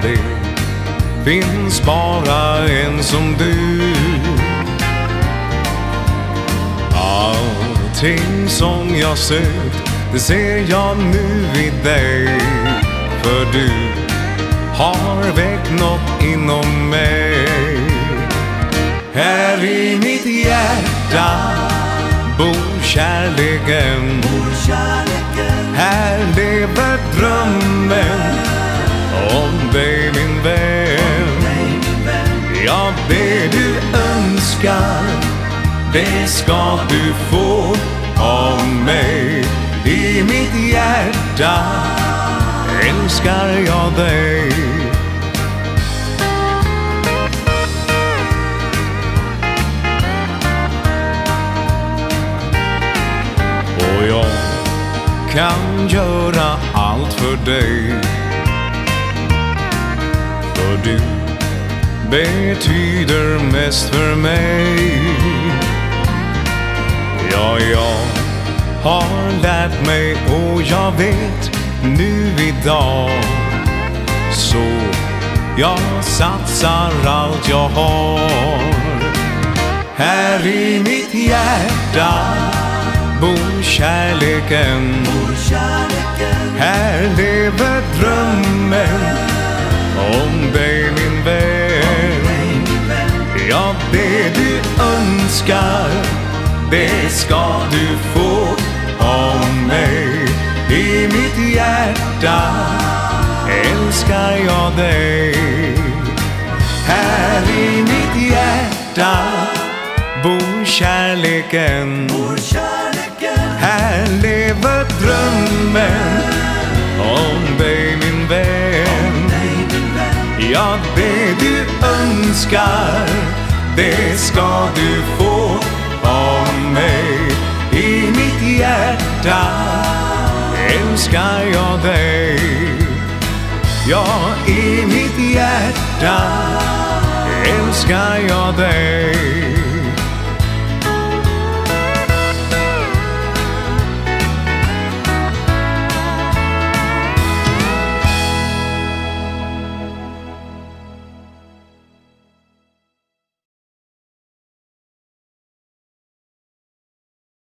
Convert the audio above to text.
det finns bara en som du. Allting som jag sökt, det ser jag nu i dig. För du har väckt något inom mig. Här i mitt hjärta bor kärleken. Här lever drömmen om dig min vän. Ja, det du önskar, det ska du få av mig. I mitt hjärta älskar jag dig. Och jag kan göra allt för dig. För du betyder mest för mig. Ja, jag har lärt mig och jag vet nu idag. Så jag satsar allt jag har. Här i mitt hjärta bor kärleken. Här lever drömmen om dig min vän. Ja, det du önskar, det ska du få av mig. I mitt hjärta älskar jag dig. Här i mitt hjärta bor kärleken. Här lever drömmen om dig min vän. Ja, det du önskar, det ska du få av mig. I mitt hjärta älskar jag dig. Ja, i mitt hjärta älskar jag dig.